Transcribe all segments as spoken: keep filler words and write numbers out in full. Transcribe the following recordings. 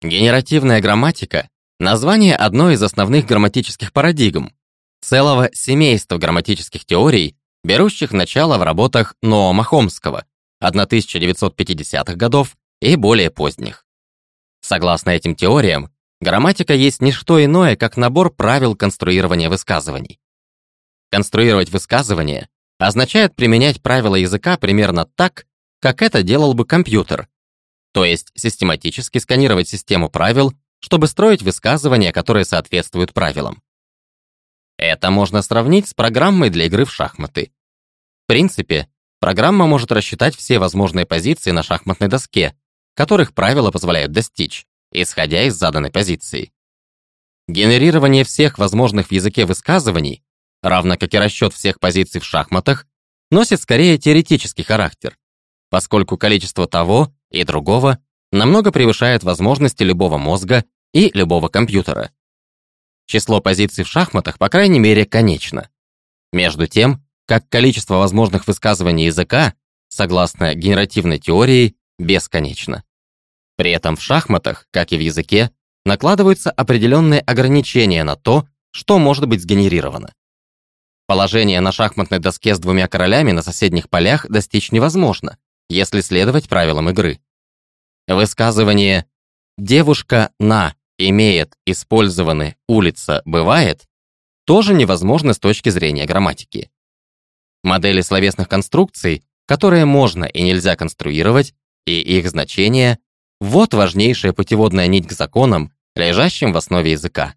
Генеративная грамматика – название одной из основных грамматических парадигм, целого семейства грамматических теорий, берущих начало в работах Ноама Хомского тысяча девятьсот пятидесятых годов и более поздних. Согласно этим теориям, грамматика есть не что иное, как набор правил конструирования высказываний. Конструировать высказывание означает применять правила языка примерно так, как это делал бы компьютер, то есть систематически сканировать систему правил, чтобы строить высказывания, которые соответствуют правилам. Это можно сравнить с программой для игры в шахматы. В принципе, программа может рассчитать все возможные позиции на шахматной доске, которых правила позволяют достичь, исходя из заданной позиции. Генерирование всех возможных в языке высказываний, равно как и расчет всех позиций в шахматах, носит скорее теоретический характер, поскольку количество того и другого намного превышает возможности любого мозга и любого компьютера. Число позиций в шахматах, по крайней мере, конечно. Между тем, как количество возможных высказываний языка, согласно генеративной теории, бесконечно. При этом в шахматах, как и в языке, накладываются определенные ограничения на то, что может быть сгенерировано. Положение на шахматной доске с двумя королями на соседних полях достичь невозможно, если следовать правилам игры. Высказывание «девушка на имеет использованы улица бывает» тоже невозможно с точки зрения грамматики. Модели словесных конструкций, которые можно и нельзя конструировать, и их значения – вот важнейшая путеводная нить к законам, лежащим в основе языка.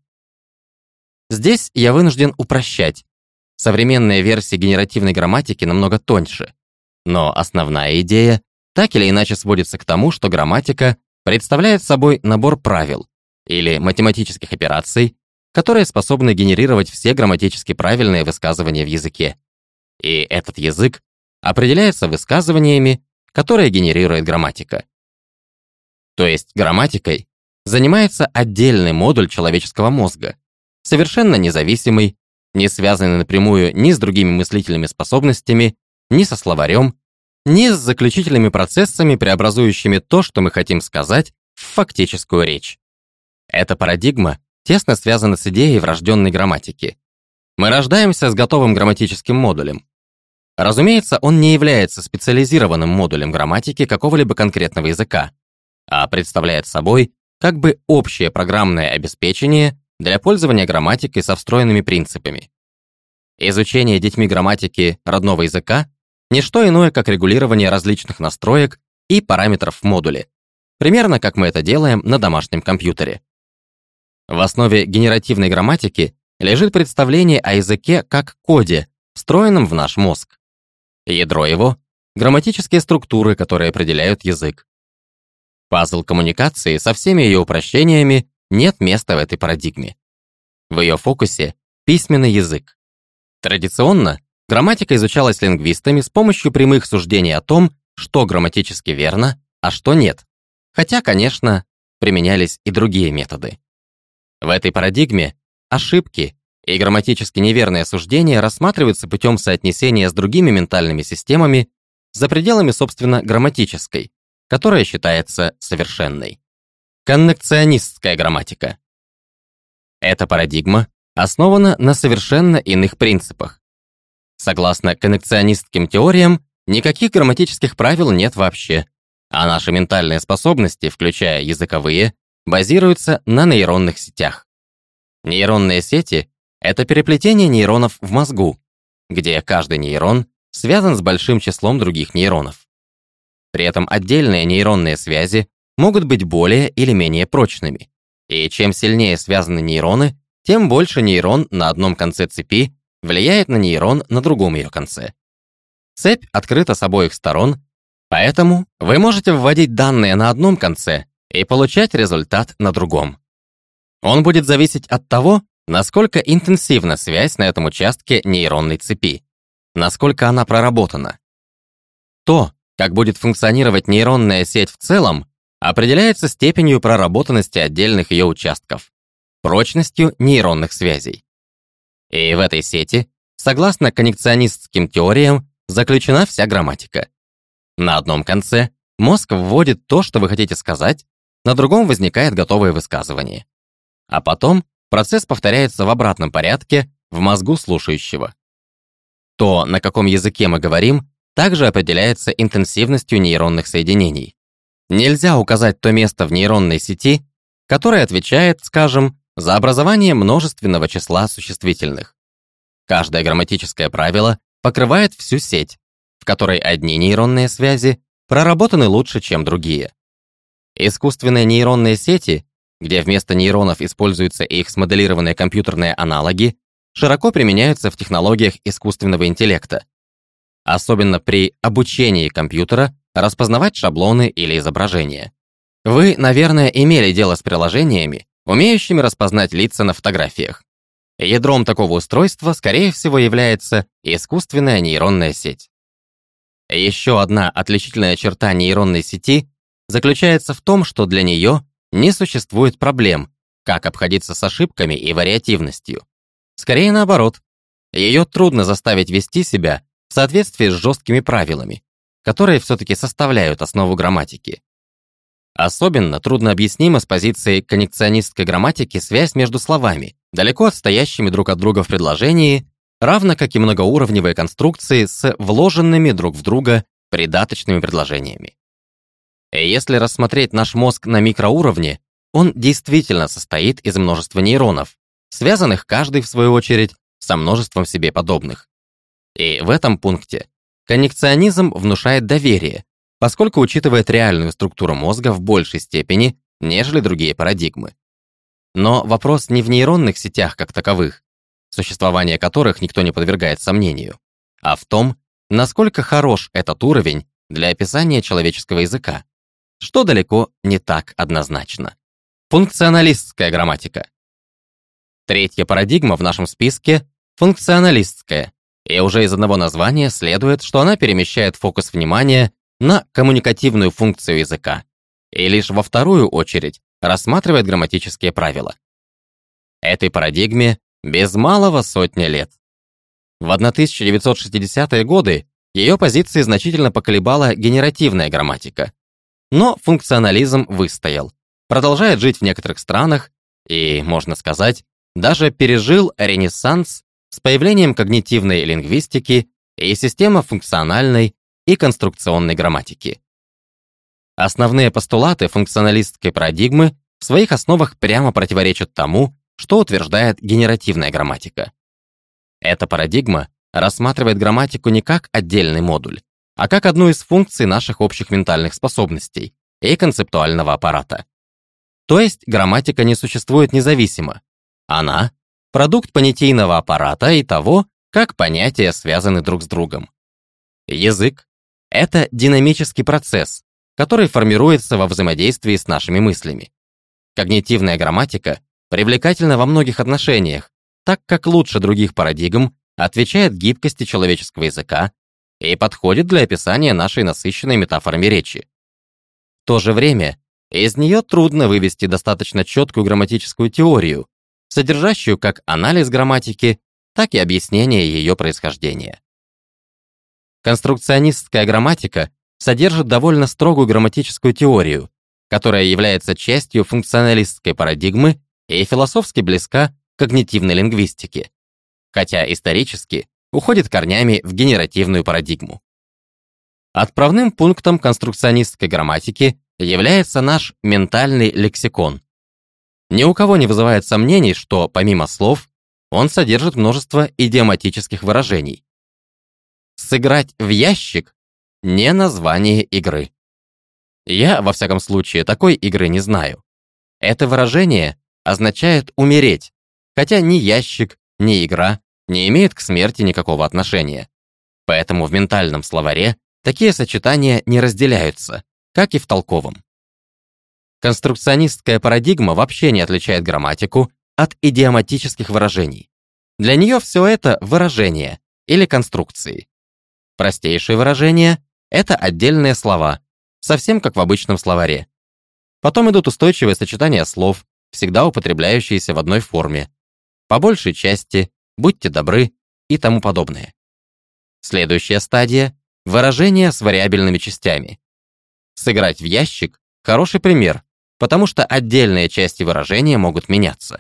Здесь я вынужден упрощать. Современные версии генеративной грамматики намного тоньше, но основная идея так или иначе сводится к тому, что грамматика представляет собой набор правил или математических операций, которые способны генерировать все грамматически правильные высказывания в языке. И этот язык определяется высказываниями, которые генерирует грамматика. То есть грамматикой занимается отдельный модуль человеческого мозга, совершенно независимый, не связанный напрямую ни с другими мыслительными способностями, ни со словарем, ни с заключительными процессами, преобразующими то, что мы хотим сказать, в фактическую речь. Эта парадигма тесно связана с идеей врожденной грамматики. Мы рождаемся с готовым грамматическим модулем. Разумеется, он не является специализированным модулем грамматики какого-либо конкретного языка, а представляет собой как бы общее программное обеспечение для пользования грамматикой со встроенными принципами. Изучение детьми грамматики родного языка – не что иное, как регулирование различных настроек и параметров в модуле, примерно как мы это делаем на домашнем компьютере. В основе генеративной грамматики лежит представление о языке как коде, встроенном в наш мозг. Ядро его – грамматические структуры, которые определяют язык. Пазл коммуникации со всеми ее упрощениями нет места в этой парадигме. В ее фокусе – письменный язык. Традиционно грамматика изучалась лингвистами с помощью прямых суждений о том, что грамматически верно, а что нет. Хотя, конечно, применялись и другие методы. В этой парадигме ошибки и грамматически неверные суждения рассматриваются путем соотнесения с другими ментальными системами за пределами, собственно, грамматической, которая считается совершенной. Коннекционистская грамматика. Эта парадигма основана на совершенно иных принципах. Согласно коннекционистским теориям, никаких грамматических правил нет вообще, а наши ментальные способности, включая языковые, базируются на нейронных сетях. Нейронные сети — это переплетение нейронов в мозгу, где каждый нейрон связан с большим числом других нейронов. При этом отдельные нейронные связи могут быть более или менее прочными, и чем сильнее связаны нейроны, тем больше нейрон на одном конце цепи влияет на нейрон на другом ее конце. Цепь открыта с обоих сторон, поэтому вы можете вводить данные на одном конце и получать результат на другом. Он будет зависеть от того, насколько интенсивна связь на этом участке нейронной цепи, насколько она проработана. То, как будет функционировать нейронная сеть в целом, определяется степенью проработанности отдельных ее участков, прочностью нейронных связей. И в этой сети, согласно коннекционистским теориям, заключена вся грамматика. На одном конце мозг вводит то, что вы хотите сказать, на другом возникает готовое высказывание. А потом процесс повторяется в обратном порядке в мозгу слушающего. То, на каком языке мы говорим, также определяется интенсивностью нейронных соединений. Нельзя указать то место в нейронной сети, которое отвечает, скажем, за образование множественного числа существительных. Каждое грамматическое правило покрывает всю сеть, в которой одни нейронные связи проработаны лучше, чем другие. Искусственные нейронные сети, где вместо нейронов используются их смоделированные компьютерные аналоги, широко применяются в технологиях искусственного интеллекта, особенно при обучении компьютера распознавать шаблоны или изображения. Вы, наверное, имели дело с приложениями, умеющими распознать лица на фотографиях. Ядром такого устройства, скорее всего, является искусственная нейронная сеть. Еще одна отличительная черта нейронной сети заключается в том, что для нее не существует проблем, как обходиться с ошибками и вариативностью. Скорее наоборот, ее трудно заставить вести себя в соответствии с жесткими правилами, которые все-таки составляют основу грамматики. Особенно трудно объяснима с позиции коннекционистской грамматики связь между словами, далеко отстоящими друг от друга в предложении, равно как и многоуровневые конструкции с вложенными друг в друга придаточными предложениями. И если рассмотреть наш мозг на микроуровне, он действительно состоит из множества нейронов, связанных каждый, в свою очередь, со множеством себе подобных. И в этом пункте коннекционизм внушает доверие, поскольку учитывает реальную структуру мозга в большей степени, нежели другие парадигмы. Но вопрос не в нейронных сетях как таковых, существование которых никто не подвергает сомнению, а в том, насколько хорош этот уровень для описания человеческого языка, что далеко не так однозначно. Функционалистская грамматика. Третья парадигма в нашем списке – функционалистская, и уже из одного названия следует, что она перемещает фокус внимания на коммуникативную функцию языка и лишь во вторую очередь рассматривает грамматические правила. Этой парадигме без малого сотня лет. В тысяча девятьсот шестидесятые годы ее позиции значительно поколебала генеративная грамматика, но функционализм выстоял, продолжает жить в некоторых странах и, можно сказать, даже пережил ренессанс с появлением когнитивной лингвистики и системно-функциональной и конструкционной грамматики. Основные постулаты функционалистской парадигмы в своих основах прямо противоречат тому, что утверждает генеративная грамматика. Эта парадигма рассматривает грамматику не как отдельный модуль, а как одну из функций наших общих ментальных способностей и концептуального аппарата. То есть грамматика не существует независимо. Она — продукт понятийного аппарата и того, как понятия связаны друг с другом. Язык — это динамический процесс, который формируется во взаимодействии с нашими мыслями. Когнитивная грамматика привлекательна во многих отношениях, так как лучше других парадигм отвечает гибкости человеческого языка и подходит для описания нашей насыщенной метафорами речи. В то же время из нее трудно вывести достаточно четкую грамматическую теорию, содержащую как анализ грамматики, так и объяснение ее происхождения. Конструкционистская грамматика содержит довольно строгую грамматическую теорию, которая является частью функционалистской парадигмы и философски близка к когнитивной лингвистике, хотя исторически уходит корнями в генеративную парадигму. Отправным пунктом конструкционистской грамматики является наш ментальный лексикон. Ни у кого не вызывает сомнений, что, помимо слов, он содержит множество идиоматических выражений. Сыграть в ящик — не название игры. Я, во всяком случае, такой игры не знаю. Это выражение означает умереть, хотя ни ящик, ни игра не имеют к смерти никакого отношения. Поэтому в ментальном словаре такие сочетания не разделяются, как и в толковом. Конструкционистская парадигма вообще не отличает грамматику от идиоматических выражений. Для нее все это выражения или конструкции. Простейшие выражения — это отдельные слова, совсем как в обычном словаре. Потом идут устойчивые сочетания слов, всегда употребляющиеся в одной форме. По большей части, будьте добры и тому подобное. Следующая стадия — выражения с вариабельными частями. Сыграть в ящик — хороший пример, потому что отдельные части выражения могут меняться.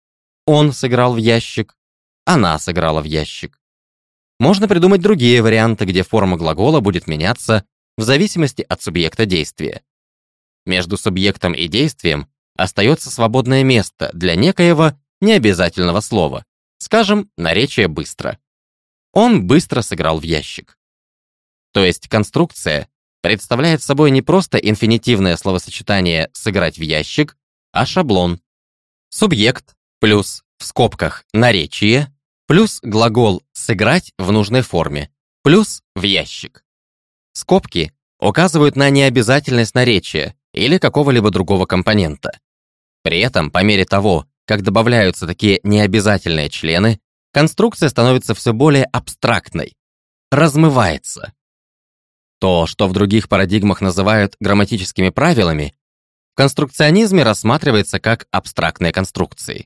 Он сыграл в ящик, она сыграла в ящик. Можно придумать другие варианты, где форма глагола будет меняться в зависимости от субъекта действия. Между субъектом и действием остается свободное место для некоего необязательного слова, скажем, наречие «быстро». Он быстро сыграл в ящик. То есть конструкция представляет собой не просто инфинитивное словосочетание «сыграть в ящик», а шаблон. Субъект плюс, в скобках, наречие, плюс глагол «сыграть» в нужной форме, плюс в ящик. Скобки указывают на необязательность наречия или какого-либо другого компонента. При этом, по мере того, как добавляются такие необязательные члены, конструкция становится все более абстрактной, размывается. То, что в других парадигмах называют грамматическими правилами, в конструкционизме рассматривается как абстрактные конструкции.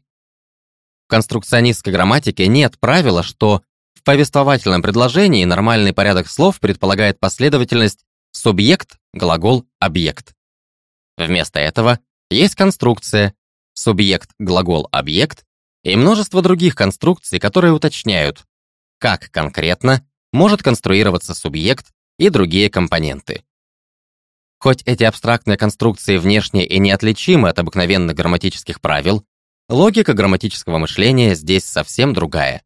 В конструкционистской грамматике нет правила, что в повествовательном предложении нормальный порядок слов предполагает последовательность субъект, глагол, объект. Вместо этого есть конструкция субъект, глагол, объект и множество других конструкций, которые уточняют, как конкретно может конструироваться субъект и другие компоненты. Хоть эти абстрактные конструкции внешне и неотличимы от обыкновенных грамматических правил, логика грамматического мышления здесь совсем другая.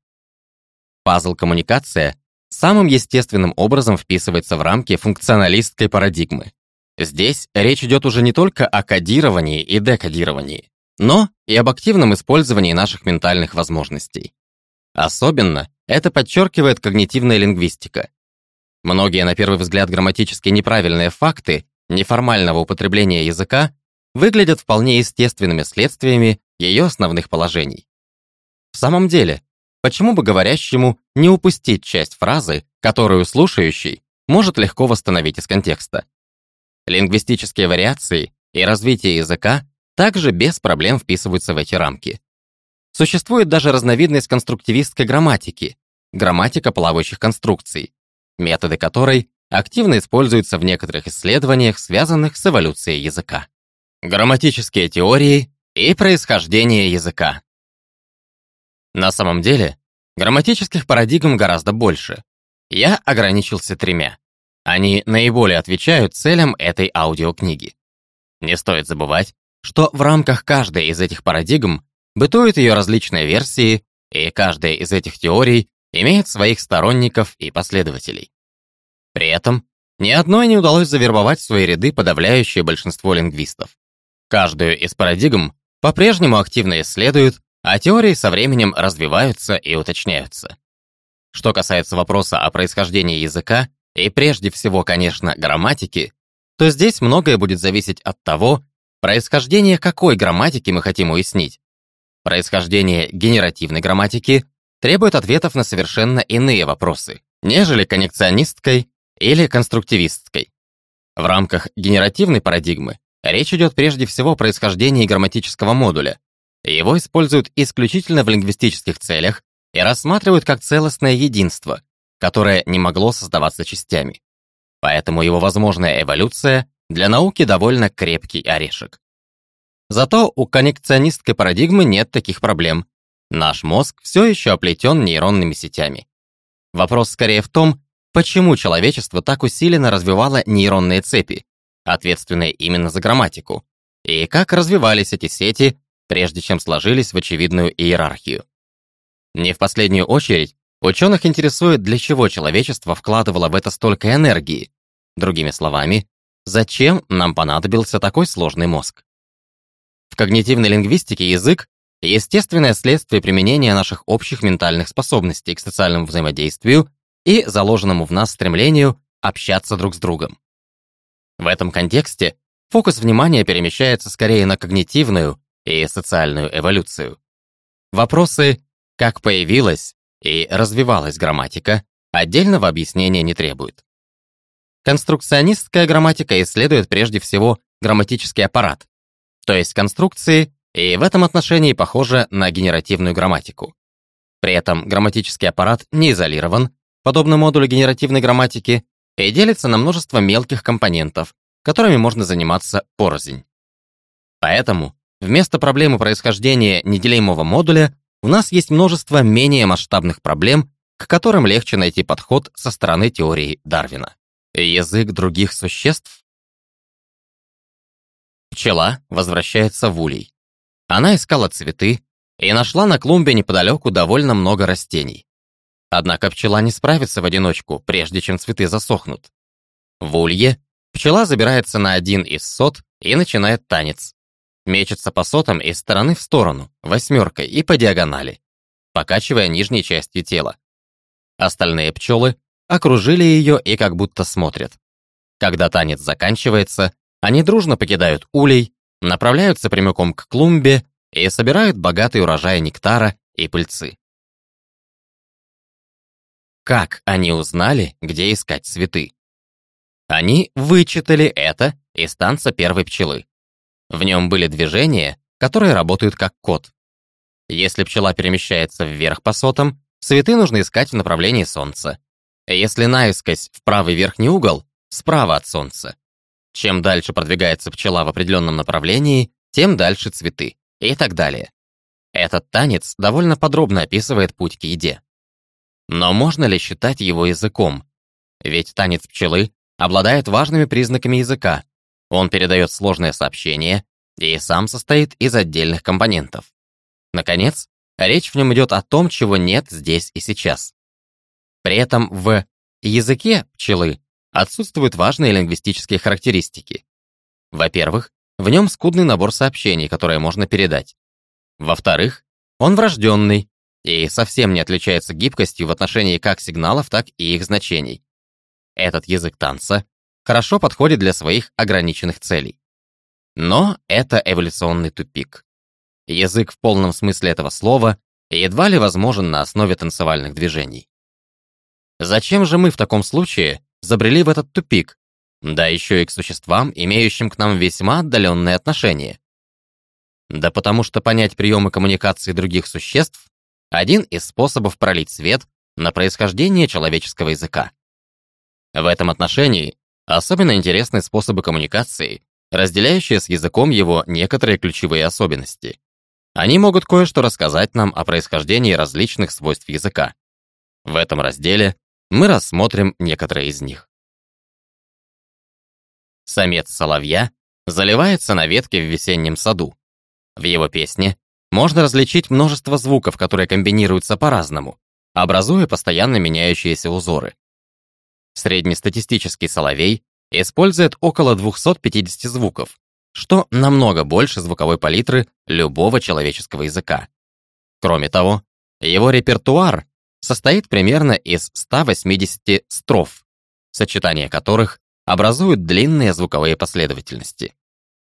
Пазл-коммуникация самым естественным образом вписывается в рамки функционалистской парадигмы. Здесь речь идет уже не только о кодировании и декодировании, но и об активном использовании наших ментальных возможностей. Особенно это подчеркивает когнитивная лингвистика. Многие, на первый взгляд, грамматически неправильные факты неформального употребления языка выглядят вполне естественными следствиями ее основных положений. В самом деле, почему бы говорящему не упустить часть фразы, которую слушающий может легко восстановить из контекста? Лингвистические вариации и развитие языка также без проблем вписываются в эти рамки. Существует даже разновидность конструктивистской грамматики – грамматика плавающих конструкций, методы которой активно используются в некоторых исследованиях, связанных с эволюцией языка. Грамматические теории и происхождение языка. На самом деле, грамматических парадигм гораздо больше. Я ограничился тремя. Они наиболее отвечают целям этой аудиокниги. Не стоит забывать, что в рамках каждой из этих парадигм бытуют ее различные версии, и каждая из этих теорий имеет своих сторонников и последователей. При этом ни одной не удалось завербовать в свои ряды подавляющее большинство лингвистов. Каждую из парадигм по-прежнему активно исследуют, а теории со временем развиваются и уточняются. Что касается вопроса о происхождении языка, и прежде всего, конечно, грамматики, то здесь многое будет зависеть от того, происхождение какой грамматики мы хотим уяснить. Происхождение генеративной грамматики требует ответов на совершенно иные вопросы, нежели коннекционистской или конструктивистской. В рамках генеративной парадигмы речь идет прежде всего о происхождении грамматического модуля. Его используют исключительно в лингвистических целях и рассматривают как целостное единство, которое не могло создаваться частями. Поэтому его возможная эволюция для науки довольно крепкий орешек. Зато у коннекционистской парадигмы нет таких проблем. Наш мозг все еще оплетен нейронными сетями. Вопрос скорее в том, почему человечество так усиленно развивало нейронные цепи, ответственные именно за грамматику, и как развивались эти сети, прежде чем сложились в очевидную иерархию. Не в последнюю очередь, ученых интересует, для чего человечество вкладывало в это столько энергии. Другими словами, зачем нам понадобился такой сложный мозг? В когнитивной лингвистике язык — естественное следствие применения наших общих ментальных способностей к социальному взаимодействию и заложенному в нас стремлению общаться друг с другом. В этом контексте фокус внимания перемещается скорее на когнитивную и социальную эволюцию. Вопросы «как появилась» и «развивалась грамматика» отдельного объяснения не требуют. Конструкционистская грамматика исследует прежде всего грамматический аппарат, то есть конструкции, и в этом отношении похожа на генеративную грамматику. При этом грамматический аппарат не изолирован, подобно модулю генеративной грамматики, и делится на множество мелких компонентов, которыми можно заниматься порознь. Поэтому вместо проблемы происхождения неделимого модуля у нас есть множество менее масштабных проблем, к которым легче найти подход со стороны теории Дарвина. Язык других существ? Пчела возвращается в улей. Она искала цветы и нашла на клумбе неподалеку довольно много растений. Однако пчела не справится в одиночку, прежде чем цветы засохнут. В улье пчела забирается на один из сот и начинает танец. Мечется по сотам из стороны в сторону, восьмеркой и по диагонали, покачивая нижней частью тела. Остальные пчелы окружили ее и как будто смотрят. Когда танец заканчивается, они дружно покидают улей, направляются прямиком к клумбе и собирают богатый урожай нектара и пыльцы. Как они узнали, где искать цветы? Они вычитали это из танца первой пчелы. В нем были движения, которые работают как код. Если пчела перемещается вверх по сотам, цветы нужно искать в направлении солнца. Если наискось в правый верхний угол, справа от солнца. Чем дальше продвигается пчела в определенном направлении, тем дальше цветы, и так далее. Этот танец довольно подробно описывает путь к еде. Но можно ли считать его языком? Ведь танец пчелы обладает важными признаками языка. Он передает сложное сообщение и сам состоит из отдельных компонентов. Наконец, речь в нем идет о том, чего нет здесь и сейчас. При этом в языке пчелы отсутствуют важные лингвистические характеристики. Во-первых, в нем скудный набор сообщений, которые можно передать. Во-вторых, он врожденный и совсем не отличается гибкостью в отношении как сигналов, так и их значений. Этот язык танца хорошо подходит для своих ограниченных целей. Но это эволюционный тупик. Язык в полном смысле этого слова едва ли возможен на основе танцевальных движений. Зачем же мы в таком случае забрели в этот тупик, да еще и к существам, имеющим к нам весьма отдаленные отношения? Да потому что понять приемы коммуникации других существ – один из способов пролить свет на происхождение человеческого языка. В этом отношении особенно интересны способы коммуникации, разделяющие с языком его некоторые ключевые особенности. Они могут кое-что рассказать нам о происхождении различных свойств языка. В этом разделе мы рассмотрим некоторые из них. Самец соловья заливается на ветке в весеннем саду. В его песне можно различить множество звуков, которые комбинируются по-разному, образуя постоянно меняющиеся узоры. Среднестатистический соловей использует около двухсот пятидесяти звуков, что намного больше звуковой палитры любого человеческого языка. Кроме того, его репертуар состоит примерно из ста восьмидесяти строф, сочетание которых образуют длинные звуковые последовательности.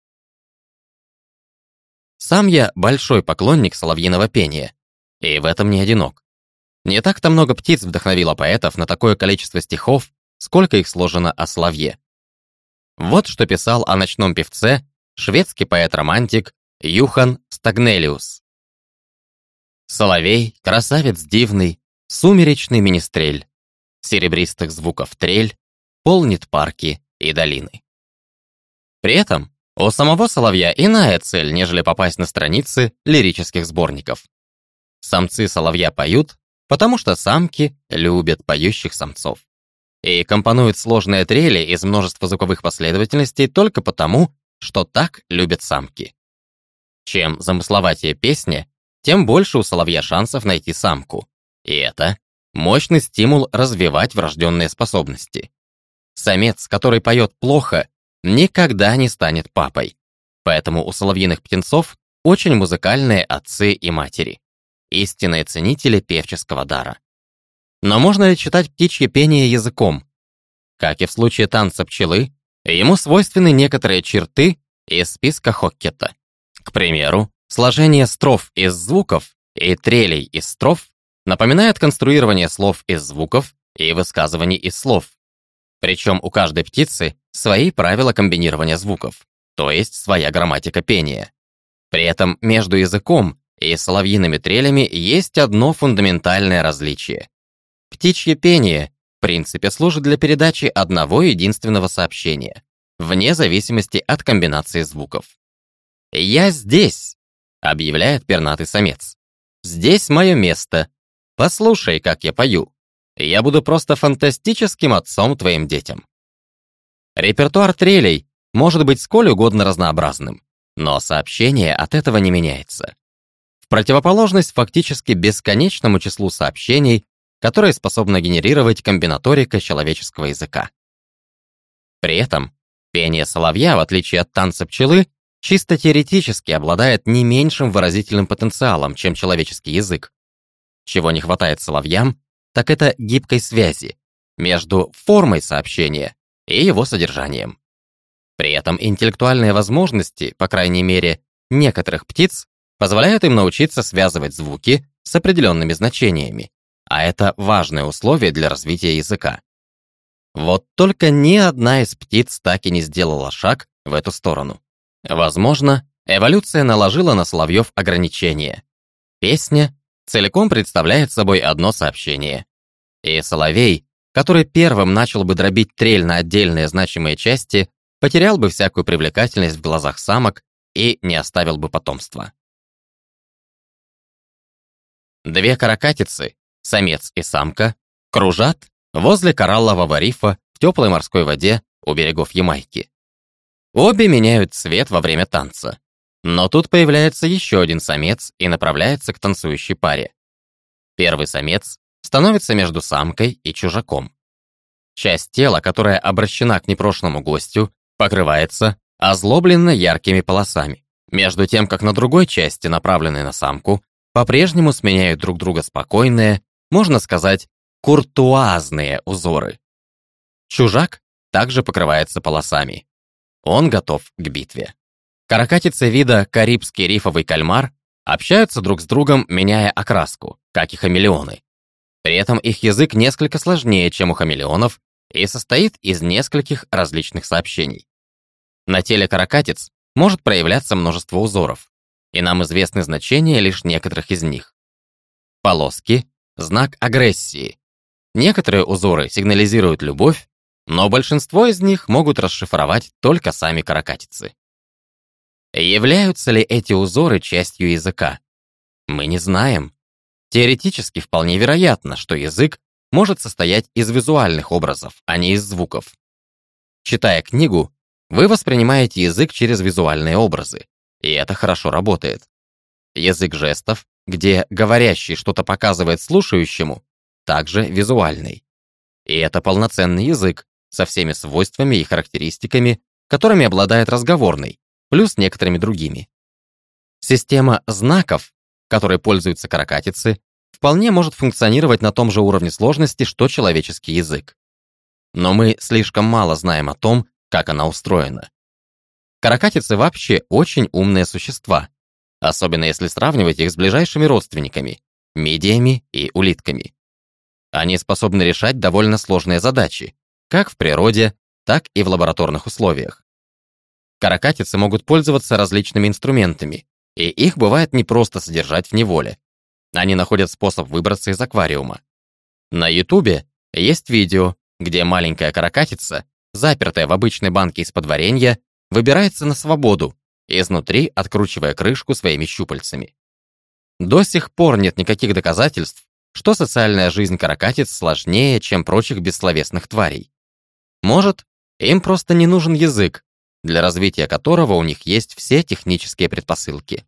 Сам я большой поклонник соловьиного пения, и в этом не одинок. Не так-то много птиц вдохновило поэтов на такое количество стихов, сколько их сложено о соловье. Вот что писал о ночном певце шведский поэт-романтик Юхан Стагнелиус. «Соловей, красавец дивный, сумеречный министрель, серебристых звуков трель, полнит парки и долины». При этом у самого соловья иная цель, нежели попасть на страницы лирических сборников. Самцы соловья поют, потому что самки любят поющих самцов. И компонуют сложные трели из множества звуковых последовательностей только потому, что так любят самки. Чем замысловатее песня, тем больше у соловья шансов найти самку. И это мощный стимул развивать врожденные способности. Самец, который поет плохо, никогда не станет папой. Поэтому у соловьиных птенцов очень музыкальные отцы и матери, истинные ценители певческого дара. Но можно ли читать птичье пение языком? Как и в случае танца пчелы, ему свойственны некоторые черты из списка Хоккета. К примеру, сложение строф из звуков и трелей из строф напоминает конструирование слов из звуков и высказываний из слов. Причем у каждой птицы свои правила комбинирования звуков, то есть своя грамматика пения. При этом между языком и соловьиными трелями есть одно фундаментальное различие. Птичье пение, в принципе, служит для передачи одного единственного сообщения, вне зависимости от комбинации звуков. «Я здесь!» — объявляет пернатый самец. «Здесь мое место. Послушай, как я пою. Я буду просто фантастическим отцом твоим детям». Репертуар трелей может быть сколь угодно разнообразным, но сообщение от этого не меняется. В противоположность фактически бесконечному числу сообщений, которые способна генерировать комбинаторика человеческого языка. При этом пение соловья, в отличие от танца пчелы, чисто теоретически обладает не меньшим выразительным потенциалом, чем человеческий язык. Чего не хватает соловьям, так это гибкой связи между формой сообщения и его содержанием. При этом интеллектуальные возможности, по крайней мере, некоторых птиц, позволяют им научиться связывать звуки с определенными значениями, а это важное условие для развития языка. Вот только ни одна из птиц так и не сделала шаг в эту сторону. Возможно, эволюция наложила на соловьев ограничения. Песня целиком представляет собой одно сообщение. И соловей, который первым начал бы дробить трель на отдельные значимые части, потерял бы всякую привлекательность в глазах самок и не оставил бы потомства. Две каракатицы, самец и самка, кружат возле кораллового рифа в теплой морской воде у берегов Ямайки. Обе меняют цвет во время танца. Но тут появляется еще один самец и направляется к танцующей паре. Первый самец становится между самкой и чужаком. Часть тела, которая обращена к непрошенному гостю, покрывается озлобленно яркими полосами, между тем, как на другой части, направленной на самку, по-прежнему сменяют друг друга спокойные, можно сказать, куртуазные узоры. Чужак также покрывается полосами. Он готов к битве. Каракатицы вида карибский рифовый кальмар общаются друг с другом, меняя окраску, как и хамелеоны. При этом их язык несколько сложнее, чем у хамелеонов, и состоит из нескольких различных сообщений. На теле каракатиц может проявляться множество узоров, и нам известны значения лишь некоторых из них. Полоски — знак агрессии. Некоторые узоры сигнализируют любовь, но большинство из них могут расшифровать только сами каракатицы. Являются ли эти узоры частью языка? Мы не знаем. Теоретически вполне вероятно, что язык может состоять из визуальных образов, а не из звуков. Читая книгу, вы воспринимаете язык через визуальные образы, и это хорошо работает. Язык жестов, где говорящий что-то показывает слушающему, также визуальный. И это полноценный язык со всеми свойствами и характеристиками, которыми обладает разговорный, плюс некоторыми другими. Система знаков, которой пользуются каракатицы, вполне может функционировать на том же уровне сложности, что человеческий язык. Но мы слишком мало знаем о том, как она устроена. Каракатицы вообще очень умные существа, особенно если сравнивать их с ближайшими родственниками – мидиями и улитками. Они способны решать довольно сложные задачи, как в природе, так и в лабораторных условиях. Каракатицы могут пользоваться различными инструментами, и их бывает непросто содержать в неволе. Они находят способ выбраться из аквариума. На Ютубе есть видео, где маленькая каракатица, запертая в обычной банке из-под варенья, выбирается на свободу, изнутри откручивая крышку своими щупальцами. До сих пор нет никаких доказательств, что социальная жизнь каракатиц сложнее, чем прочих бессловесных тварей. Может, им просто не нужен язык, для развития которого у них есть все технические предпосылки.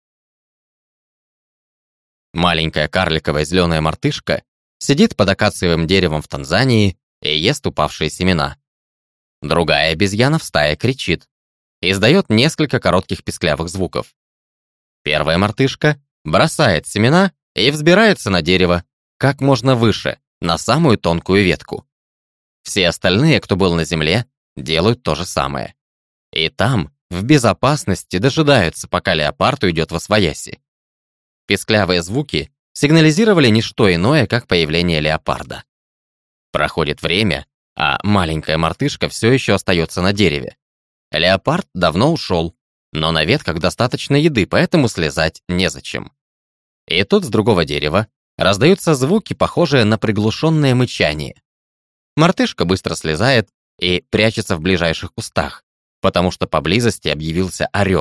Маленькая карликовая зеленая мартышка сидит под акациевым деревом в Танзании и ест упавшие семена. Другая обезьяна в стае кричит, издает несколько коротких писклявых звуков. Первая мартышка бросает семена и взбирается на дерево как можно выше, на самую тонкую ветку. Все остальные, кто был на земле, делают то же самое. И там, в безопасности, дожидаются, пока леопард уйдет восвояси. Писклявые звуки сигнализировали не что иное, как появление леопарда. Проходит время, а маленькая мартышка все еще остается на дереве. Леопард давно ушел, но на ветках достаточно еды, поэтому слезать незачем. И тут с другого дерева раздаются звуки, похожие на приглушенное мычание. Мартышка быстро слезает и прячется в ближайших кустах, потому что поблизости объявился орел,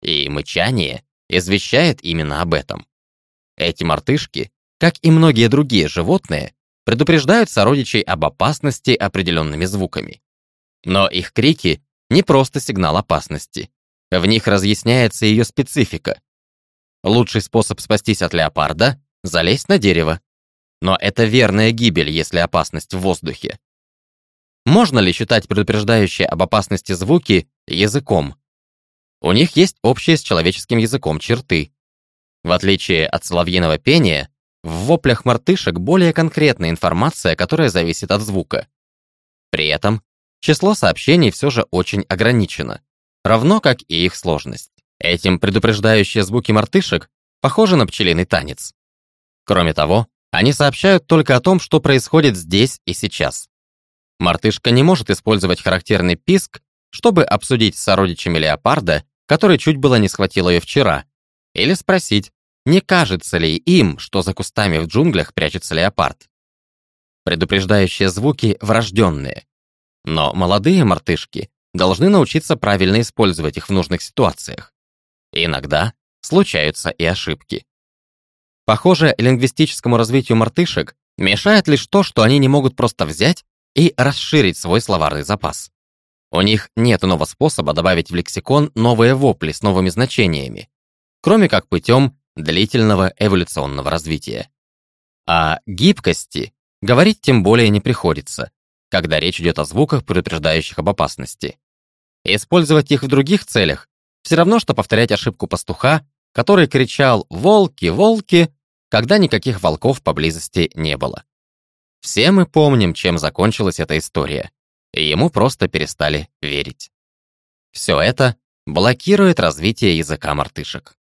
и мычание извещает именно об этом. Эти мартышки, как и многие другие животные, предупреждают сородичей об опасности определенными звуками. Но их крики не просто сигнал опасности. В них разъясняется ее специфика. Лучший способ спастись от леопарда — залезть на дерево. Но это верная гибель, если опасность в воздухе. Можно ли считать предупреждающие об опасности звуки языком? У них есть общие с человеческим языком черты. В отличие от соловьиного пения, в воплях мартышек более конкретная информация, которая зависит от звука. При этом число сообщений все же очень ограничено, равно как и их сложность. Этим предупреждающие звуки мартышек похожи на пчелиный танец. Кроме того, они сообщают только о том, что происходит здесь и сейчас. Мартышка не может использовать характерный писк, чтобы обсудить с сородичами леопарда, который чуть было не схватил ее вчера, или спросить, не кажется ли им, что за кустами в джунглях прячется леопард. Предупреждающие звуки врожденные. Но молодые мартышки должны научиться правильно использовать их в нужных ситуациях. Иногда случаются и ошибки. Похоже, лингвистическому развитию мартышек мешает лишь то, что они не могут просто взять и расширить свой словарный запас. У них нет иного способа добавить в лексикон новые вопли с новыми значениями, кроме как путем длительного эволюционного развития. О гибкости говорить тем более не приходится, когда речь идет о звуках, предупреждающих об опасности. Использовать их в других целях все равно, что повторять ошибку пастуха, который кричал «Волки, волки!», когда никаких волков поблизости не было. Все мы помним, чем закончилась эта история, и ему просто перестали верить. Все это блокирует развитие языка мартышек.